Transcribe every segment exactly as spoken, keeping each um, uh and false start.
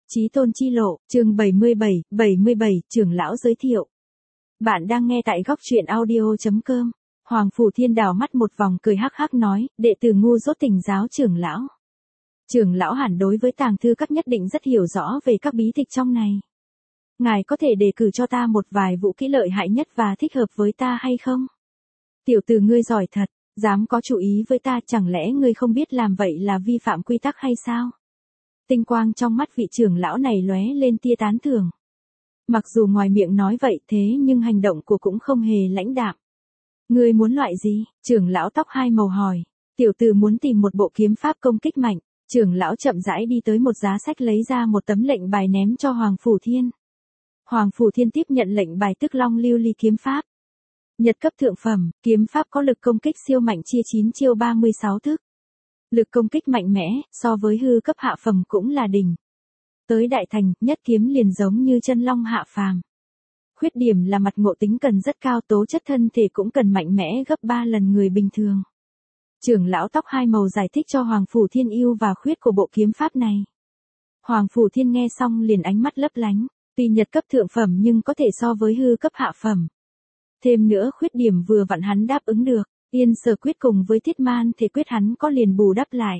Chí tôn chi lộ, chương bảy mươi bảy, bảy mươi bảy, trưởng lão giới thiệu. Bạn đang nghe tại góc truyện audio chấm com. Hoàng Phủ Thiên đảo mắt một vòng cười hắc hắc nói, đệ tử ngu dốt Tỉnh giáo trưởng lão. Trưởng lão hẳn đối với tàng thư các nhất định rất hiểu rõ về các bí tịch trong này. Ngài có thể đề cử cho ta một vài vũ kỹ lợi hại nhất và thích hợp với ta hay không? Tiểu tử ngươi giỏi thật, dám có chủ ý với ta, chẳng lẽ ngươi không biết làm vậy là vi phạm quy tắc hay sao? Tinh quang trong mắt vị trưởng lão này lóe lên tia tán thưởng. Mặc dù ngoài miệng nói vậy thế nhưng hành động của cũng không hề lãnh đạm. Ngươi muốn loại gì? Trưởng lão tóc hai màu hỏi. Tiểu tử muốn tìm một bộ kiếm pháp công kích mạnh. Trưởng lão chậm rãi đi tới một giá sách lấy ra một tấm lệnh bài ném cho Hoàng Phủ Thiên. Hoàng Phủ Thiên tiếp nhận lệnh bài Tức Long Lưu Ly kiếm pháp. Nhật cấp thượng phẩm, kiếm pháp có lực công kích siêu mạnh chia chín chiêu ba mươi sáu thức. Lực công kích mạnh mẽ, so với hư cấp hạ phẩm cũng là đỉnh. Tới đại thành, nhất kiếm liền giống như chân long hạ phàm. Khuyết điểm là mặt ngộ tính cần rất cao, tố chất thân thể cũng cần mạnh mẽ gấp ba lần người bình thường. Trưởng lão tóc hai màu giải thích cho Hoàng Phủ Thiên ưu và khuyết của bộ kiếm pháp này. Hoàng Phủ Thiên nghe xong liền ánh mắt lấp lánh, tuy nhật cấp thượng phẩm nhưng có thể so với hư cấp hạ phẩm. Thêm nữa khuyết điểm vừa vặn hắn đáp ứng được. Yên Sở quyết cùng với Thiết Man Thể quyết hắn có liền bù đắp lại.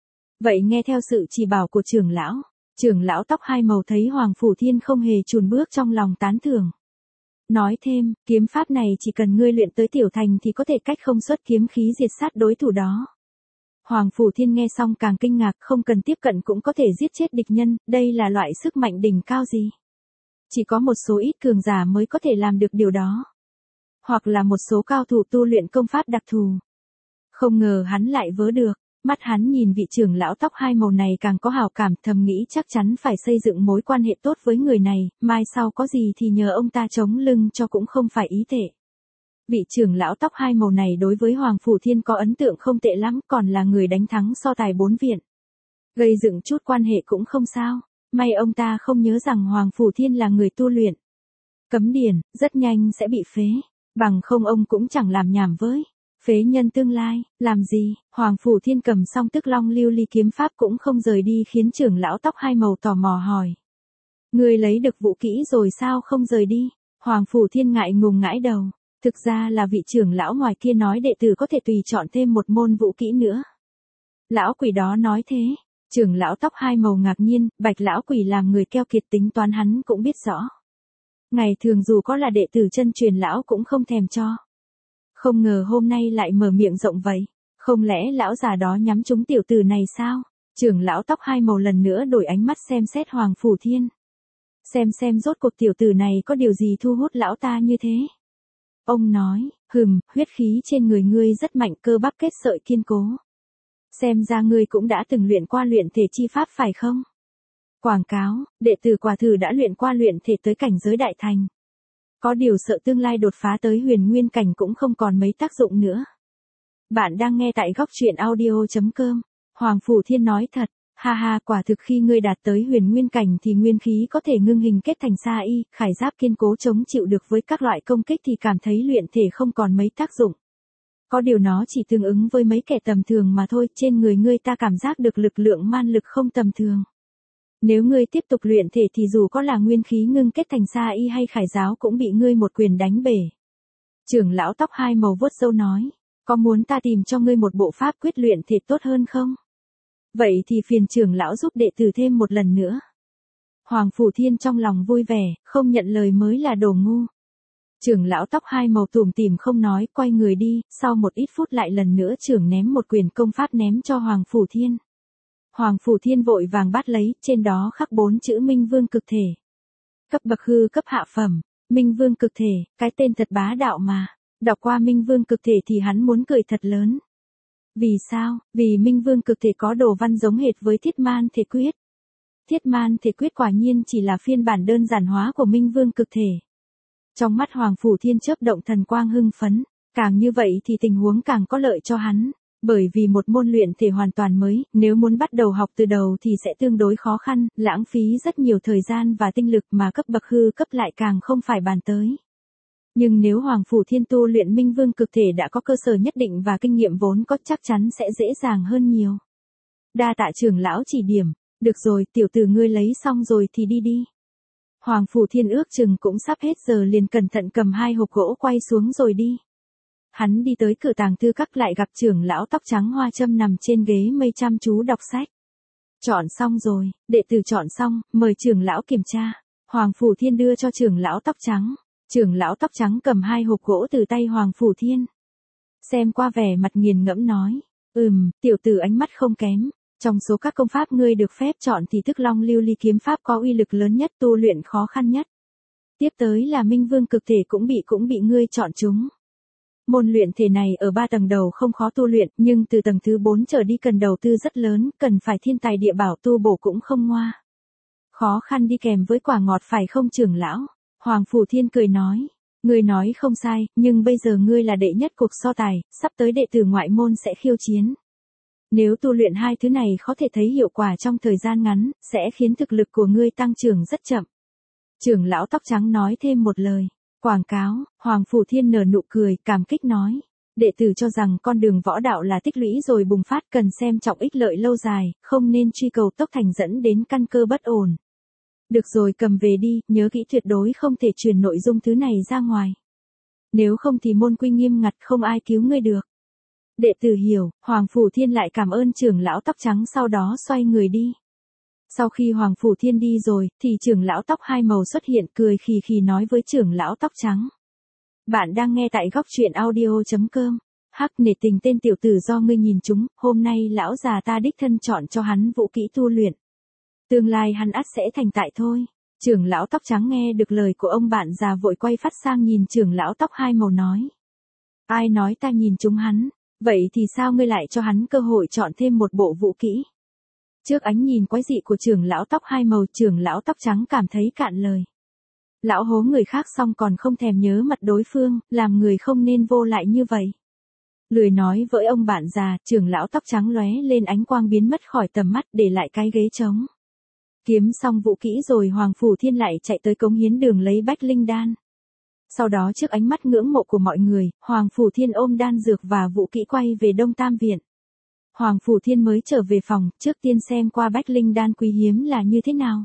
Vậy nghe theo sự chỉ bảo của trưởng lão, trưởng lão tóc hai màu thấy Hoàng Phủ Thiên không hề chùn bước trong lòng tán thưởng. Nói thêm, kiếm pháp này chỉ cần ngươi luyện tới tiểu thành thì có thể cách không xuất kiếm khí diệt sát đối thủ đó. Hoàng Phủ Thiên nghe xong càng kinh ngạc, không cần tiếp cận cũng có thể giết chết địch nhân, đây là loại sức mạnh đỉnh cao gì? Chỉ có một số ít cường giả mới có thể làm được điều đó. Hoặc là một số cao thủ tu luyện công pháp đặc thù. Không ngờ hắn lại vớ được, mắt hắn nhìn vị trưởng lão tóc hai màu này càng có hảo cảm, thầm nghĩ chắc chắn phải xây dựng mối quan hệ tốt với người này, mai sau có gì thì nhờ ông ta chống lưng cho cũng không phải ý tệ. Vị trưởng lão tóc hai màu này đối với Hoàng Phủ Thiên có ấn tượng không tệ lắm, còn là người đánh thắng so tài bốn viện. Gây dựng chút quan hệ cũng không sao, may ông ta không nhớ rằng Hoàng Phủ Thiên là người tu luyện. Cấm điển, rất nhanh sẽ bị phế. Bằng không ông cũng chẳng làm nhảm với. Phế nhân tương lai, làm gì? Hoàng Phủ Thiên cầm xong Tức Long Lưu Ly kiếm pháp cũng không rời đi, khiến trưởng lão tóc hai màu tò mò hỏi. Người lấy được vũ kỹ rồi sao không rời đi? Hoàng Phủ Thiên ngại ngùng ngãi đầu. Thực ra là vị trưởng lão ngoài kia nói đệ tử có thể tùy chọn thêm một môn vũ kỹ nữa. Lão quỷ đó nói thế. Trưởng lão tóc hai màu ngạc nhiên, Bạch lão quỷ làm người keo kiệt tính toán hắn cũng biết rõ. Ngày thường dù có là đệ tử chân truyền lão cũng không thèm cho. Không ngờ hôm nay lại mở miệng rộng vậy. Không lẽ lão già đó nhắm trúng tiểu tử này sao? Trưởng lão tóc hai màu lần nữa đổi ánh mắt xem xét Hoàng Phủ Thiên. Xem xem rốt cuộc tiểu tử này có điều gì thu hút lão ta như thế. Ông nói, hừm, huyết khí trên người ngươi rất mạnh, cơ bắp kết sợi kiên cố. Xem ra ngươi cũng đã từng luyện qua luyện thể chi pháp phải không? Quảng cáo, đệ tử quả thử đã luyện qua luyện thể tới cảnh giới đại thành. Có điều sợ tương lai đột phá tới huyền nguyên cảnh cũng không còn mấy tác dụng nữa. Bạn đang nghe tại góc truyện audio chấm com. Hoàng Phủ Thiên nói thật, ha ha, quả thực khi ngươi đạt tới huyền nguyên cảnh thì nguyên khí có thể ngưng hình kết thành sa y, khải giáp kiên cố chống chịu được với các loại công kích thì cảm thấy luyện thể không còn mấy tác dụng. Có điều nó chỉ tương ứng với mấy kẻ tầm thường mà thôi, trên người ngươi ta cảm giác được lực lượng man lực không tầm thường. Nếu ngươi tiếp tục luyện thể thì dù có là nguyên khí ngưng kết thành sa y hay khải giáo cũng bị ngươi một quyền đánh bể. Trưởng lão tóc hai màu vuốt râu nói, có muốn ta tìm cho ngươi một bộ pháp quyết luyện thể tốt hơn không? Vậy thì phiền trưởng lão giúp đệ tử thêm một lần nữa. Hoàng Phủ Thiên trong lòng vui vẻ, không nhận lời mới là đồ ngu. Trưởng lão tóc hai màu tủm tỉm không nói, quay người đi, sau một ít phút lại lần nữa trưởng ném một quyền công pháp ném cho Hoàng Phủ Thiên. Hoàng Phủ Thiên vội vàng bắt lấy, trên đó khắc bốn chữ Minh Vương cực thể. Cấp bậc hư cấp hạ phẩm, Minh Vương cực thể, cái tên thật bá đạo mà. Đọc qua Minh Vương cực thể thì hắn muốn cười thật lớn. Vì sao? Vì Minh Vương cực thể có đồ văn giống hệt với Thiết Man Thể quyết. Thiết Man Thể quyết quả nhiên chỉ là phiên bản đơn giản hóa của Minh Vương cực thể. Trong mắt Hoàng Phủ Thiên chớp động thần quang hưng phấn, càng như vậy thì tình huống càng có lợi cho hắn. Bởi vì một môn luyện thể hoàn toàn mới, nếu muốn bắt đầu học từ đầu thì sẽ tương đối khó khăn, lãng phí rất nhiều thời gian và tinh lực mà cấp bậc hư cấp lại càng không phải bàn tới. Nhưng nếu Hoàng Phủ Thiên tu luyện Minh Vương cực thể đã có cơ sở nhất định và kinh nghiệm vốn có chắc chắn sẽ dễ dàng hơn nhiều. Đa tạ trưởng lão chỉ điểm, Được rồi, tiểu tử ngươi lấy xong rồi thì đi đi. Hoàng Phủ Thiên ước chừng cũng sắp hết giờ liền cẩn thận cầm hai hộp gỗ quay xuống rồi đi. Hắn đi tới cửa tàng thư các lại gặp trưởng lão tóc trắng hoa châm nằm trên ghế mây chăm chú đọc sách. Chọn xong rồi, đệ tử chọn xong, mời trưởng lão kiểm tra. Hoàng Phủ Thiên đưa cho trưởng lão tóc trắng. Trưởng lão tóc trắng cầm hai hộp gỗ từ tay Hoàng Phủ Thiên. Xem qua vẻ mặt nghiền ngẫm nói. Ừm, tiểu tử ánh mắt không kém. Trong số các công pháp ngươi được phép chọn thì Thức Long Lưu Ly kiếm pháp có uy lực lớn nhất, tu luyện khó khăn nhất. Tiếp tới là Minh Vương cực thể cũng bị cũng bị ngươi chọn chúng. Môn luyện thể này ở ba tầng đầu không khó tu luyện, nhưng từ tầng thứ bốn trở đi cần đầu tư rất lớn, cần phải thiên tài địa bảo tu bổ cũng không ngoa. Khó khăn đi kèm với quả ngọt phải không trưởng lão? Hoàng Phủ Thiên cười nói. Ngươi nói không sai, nhưng bây giờ ngươi là đệ nhất cuộc so tài, sắp tới đệ tử ngoại môn sẽ khiêu chiến. Nếu tu luyện hai thứ này có thể thấy hiệu quả trong thời gian ngắn, sẽ khiến thực lực của ngươi tăng trưởng rất chậm. Trưởng lão tóc trắng nói thêm một lời. Quảng cáo, Hoàng Phủ Thiên nở nụ cười, cảm kích nói. Đệ tử cho rằng con đường võ đạo là tích lũy rồi bùng phát, cần xem trọng ích lợi lâu dài, không nên truy cầu tốc thành dẫn đến căn cơ bất ổn. Được rồi, cầm về đi, nhớ kỹ tuyệt đối không thể truyền nội dung thứ này ra ngoài. Nếu không thì môn quy nghiêm ngặt, không ai cứu ngươi được. Đệ tử hiểu, Hoàng Phủ Thiên lại cảm ơn trưởng lão tóc trắng, sau đó xoay người đi. Sau khi Hoàng Phủ Thiên đi rồi, thì trưởng lão tóc hai màu xuất hiện, cười khì khì nói với trưởng lão tóc trắng. Bạn đang nghe tại góc truyện audio chấm com. Hắc, nể tình tên tiểu tử do ngươi nhìn chúng, hôm nay lão già ta đích thân chọn cho hắn vũ kỹ tu luyện. Tương lai hắn ắt sẽ thành tại thôi. Trưởng lão tóc trắng nghe được lời của ông bạn già vội quay phát sang nhìn trưởng lão tóc hai màu nói. Ai nói ta nhìn chúng hắn, vậy thì sao ngươi lại cho hắn cơ hội chọn thêm một bộ vũ kỹ? Trước ánh nhìn quái dị của trưởng lão tóc hai màu, trưởng lão tóc trắng cảm thấy cạn lời. Lão hố người khác xong còn không thèm nhớ mặt đối phương, làm người không nên vô lại như vậy. Lười nói với ông bạn già, trưởng lão tóc trắng lóe lên ánh quang biến mất khỏi tầm mắt, để lại cái ghế trống. Kiếm xong vũ kỹ rồi Hoàng Phủ Thiên lại chạy tới cống hiến đường lấy bách linh đan. Sau đó trước ánh mắt ngưỡng mộ của mọi người, Hoàng Phủ Thiên ôm đan dược và vũ kỹ quay về Đông Tam Viện. Hoàng Phủ Thiên mới trở về phòng, trước tiên xem qua bách linh đan quý hiếm là như thế nào.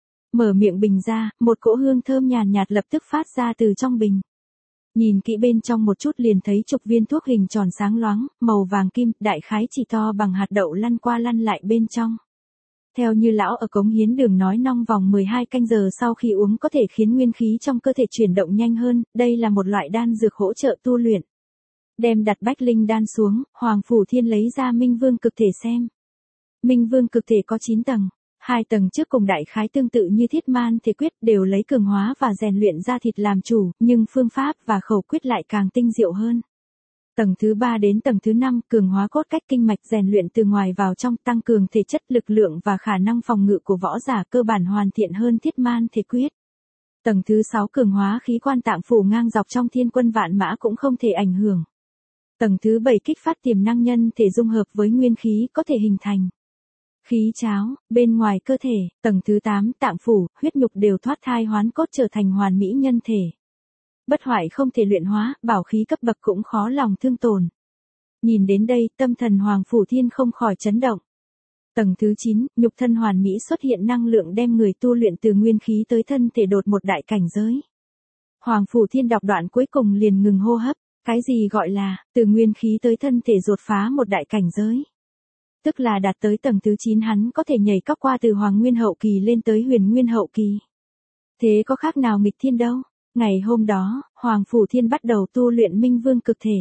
Mở miệng bình ra, một cỗ hương thơm nhàn nhạt lập tức phát ra từ trong bình. Nhìn kỹ bên trong một chút liền thấy chục viên thuốc hình tròn sáng loáng, màu vàng kim, đại khái chỉ to bằng hạt đậu lăn qua lăn lại bên trong. Theo như lão ở cống hiến đường nói, nong vòng mười hai canh giờ sau khi uống có thể khiến nguyên khí trong cơ thể chuyển động nhanh hơn, đây là một loại đan dược hỗ trợ tu luyện. Đem đặt bách linh đan xuống, Hoàng Phủ Thiên lấy ra Minh Vương cực thể xem. Minh Vương cực thể có chín tầng, hai tầng trước cùng đại khái tương tự như Thiết Man Thể Quyết, đều lấy cường hóa và rèn luyện da thịt làm chủ, nhưng phương pháp và khẩu quyết lại càng tinh diệu hơn. Tầng thứ ba đến tầng thứ năm, cường hóa cốt cách kinh mạch, rèn luyện từ ngoài vào trong, tăng cường thể chất, lực lượng và khả năng phòng ngự của võ giả, cơ bản hoàn thiện hơn Thiết Man Thể Quyết. Tầng thứ sáu, cường hóa khí quan tạng phủ ngang dọc trong thiên quân vạn mã cũng không thể ảnh hưởng. Tầng thứ bảy, kích phát tiềm năng nhân thể dung hợp với nguyên khí, có thể hình thành khí cháo bên ngoài cơ thể. Tầng thứ tám, tạng phủ, huyết nhục đều thoát thai hoán cốt trở thành hoàn mỹ nhân thể. Bất hoại không thể luyện hóa, bảo khí cấp bậc cũng khó lòng thương tổn. Nhìn đến đây, tâm thần Hoàng Phủ Thiên không khỏi chấn động. Tầng thứ chín, nhục thân hoàn mỹ xuất hiện năng lượng đem người tu luyện từ nguyên khí tới thân thể đột một đại cảnh giới. Hoàng Phủ Thiên đọc đoạn cuối cùng liền ngừng hô hấp. Cái gì gọi là, từ nguyên khí tới thân thể đột phá một đại cảnh giới? Tức là đạt tới tầng thứ chín hắn có thể nhảy cóc qua từ Hoàng Nguyên hậu kỳ lên tới Huyền Nguyên hậu kỳ. Thế có khác nào nghịch thiên đâu? Ngày hôm đó, Hoàng Phủ Thiên bắt đầu tu luyện Minh Vương cực thể.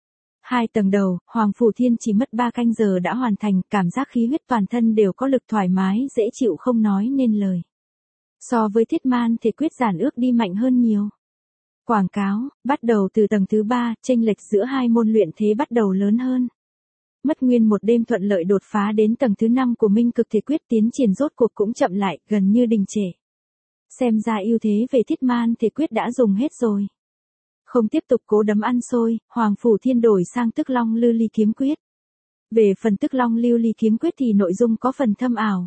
Hai tầng đầu, Hoàng Phủ Thiên chỉ mất ba canh giờ đã hoàn thành, cảm giác khí huyết toàn thân đều có lực thoải mái, dễ chịu không nói nên lời. So với Thiết Man Thể Quyết giản ước đi mạnh hơn nhiều. Quảng cáo, bắt đầu từ tầng thứ ba, chênh lệch giữa hai môn luyện thế bắt đầu lớn hơn. Mất nguyên một đêm thuận lợi đột phá đến tầng thứ năm của Minh Cực Thể Quyết, tiến triển rốt cuộc cũng chậm lại, gần như đình trệ. Xem ra ưu thế về Thiết Man Thể Quyết đã dùng hết rồi. Không tiếp tục cố đấm ăn xôi, Hoàng Phủ Thiên đổi sang Tức Long Lưu Ly Kiếm Quyết. Về phần Tức Long Lưu Ly Kiếm Quyết thì nội dung có phần thâm ảo.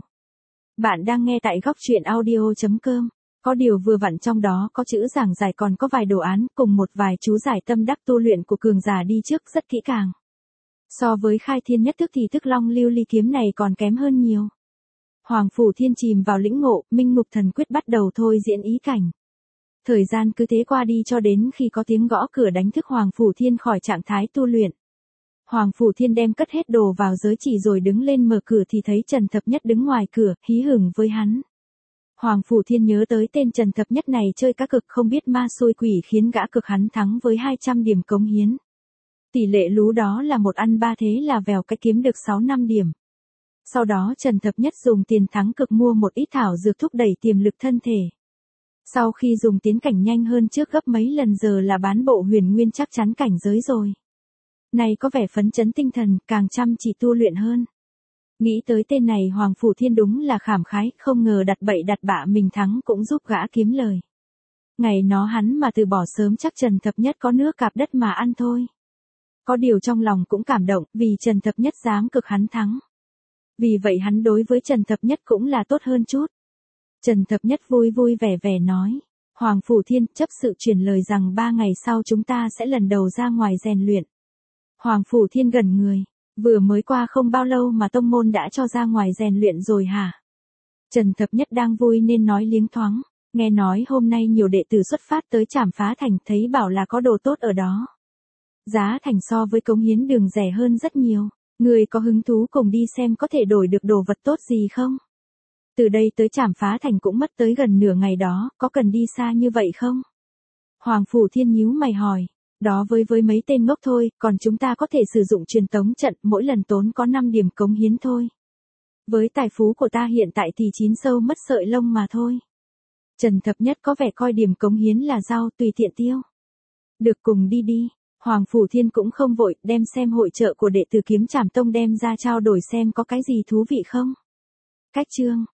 Bạn đang nghe tại góc truyện audio chấm com. Có điều vừa vặn trong đó có chữ giảng giải, còn có vài đồ án cùng một vài chú giải tâm đắc tu luyện của cường giả đi trước rất kỹ càng. So với khai thiên nhất thức thì Tức Long Lưu Ly kiếm này còn kém hơn nhiều. Hoàng Phủ Thiên chìm vào lĩnh ngộ, Minh Ngục Thần Quyết bắt đầu thôi diễn ý cảnh. Thời gian cứ thế qua đi cho đến khi có tiếng gõ cửa đánh thức Hoàng Phủ Thiên khỏi trạng thái tu luyện. Hoàng Phủ Thiên đem cất hết đồ vào giới chỉ rồi đứng lên mở cửa thì thấy Trần Thập Nhất đứng ngoài cửa, hí hửng với hắn. Hoàng Phủ Thiên nhớ tới tên Trần Thập Nhất này chơi cá cực không biết ma xui quỷ khiến gã cực hắn thắng với hai trăm điểm cống hiến. Tỷ lệ lú đó là một ăn ba thế là vèo cái kiếm được sáu năm điểm. Sau đó Trần Thập Nhất dùng tiền thắng cực mua một ít thảo dược thúc đẩy tiềm lực thân thể. Sau khi dùng tiến cảnh nhanh hơn trước gấp mấy lần giờ là bán bộ huyền nguyên chắc chắn cảnh giới rồi. Này có vẻ phấn chấn tinh thần, càng chăm chỉ tu luyện hơn. Nghĩ tới tên này Hoàng Phủ Thiên đúng là khảm khái, không ngờ đặt bậy đặt bạ mình thắng cũng giúp gã kiếm lời. Ngày nó hắn mà từ bỏ sớm chắc Trần Thập Nhất có nước cạp đất mà ăn thôi. Có điều trong lòng cũng cảm động vì Trần Thập Nhất dám cực hắn thắng. Vì vậy hắn đối với Trần Thập Nhất cũng là tốt hơn chút. Trần Thập Nhất vui vui vẻ vẻ nói. Hoàng Phủ Thiên chấp sự truyền lời rằng ba ngày sau chúng ta sẽ lần đầu ra ngoài rèn luyện. Hoàng Phủ Thiên gần người. Vừa mới qua không bao lâu mà tông môn đã cho ra ngoài rèn luyện rồi hả? Trần Thập Nhất đang vui nên nói liếng thoáng. Nghe nói hôm nay nhiều đệ tử xuất phát tới Trảm Phá Thành thấy bảo là có đồ tốt ở đó. Giá thành so với cống hiến đường rẻ hơn rất nhiều. Người có hứng thú cùng đi xem có thể đổi được đồ vật tốt gì không? Từ đây tới Trảm Phá Thành cũng mất tới gần nửa ngày đó, có cần đi xa như vậy không? Hoàng Phủ Thiên nhíu mày hỏi. Đó với với mấy tên ngốc thôi, còn chúng ta có thể sử dụng truyền tống trận, mỗi lần tốn có năm điểm cống hiến thôi. Với tài phú của ta hiện tại thì chín sâu mất sợi lông mà thôi. Trần Thập Nhất có vẻ coi điểm cống hiến là rau tùy tiện tiêu. Được cùng đi đi. Hoàng Phủ Thiên cũng không vội, đem xem hội trợ của đệ tử Kiếm Trảm Tông đem ra trao đổi xem có cái gì thú vị không. Cách chương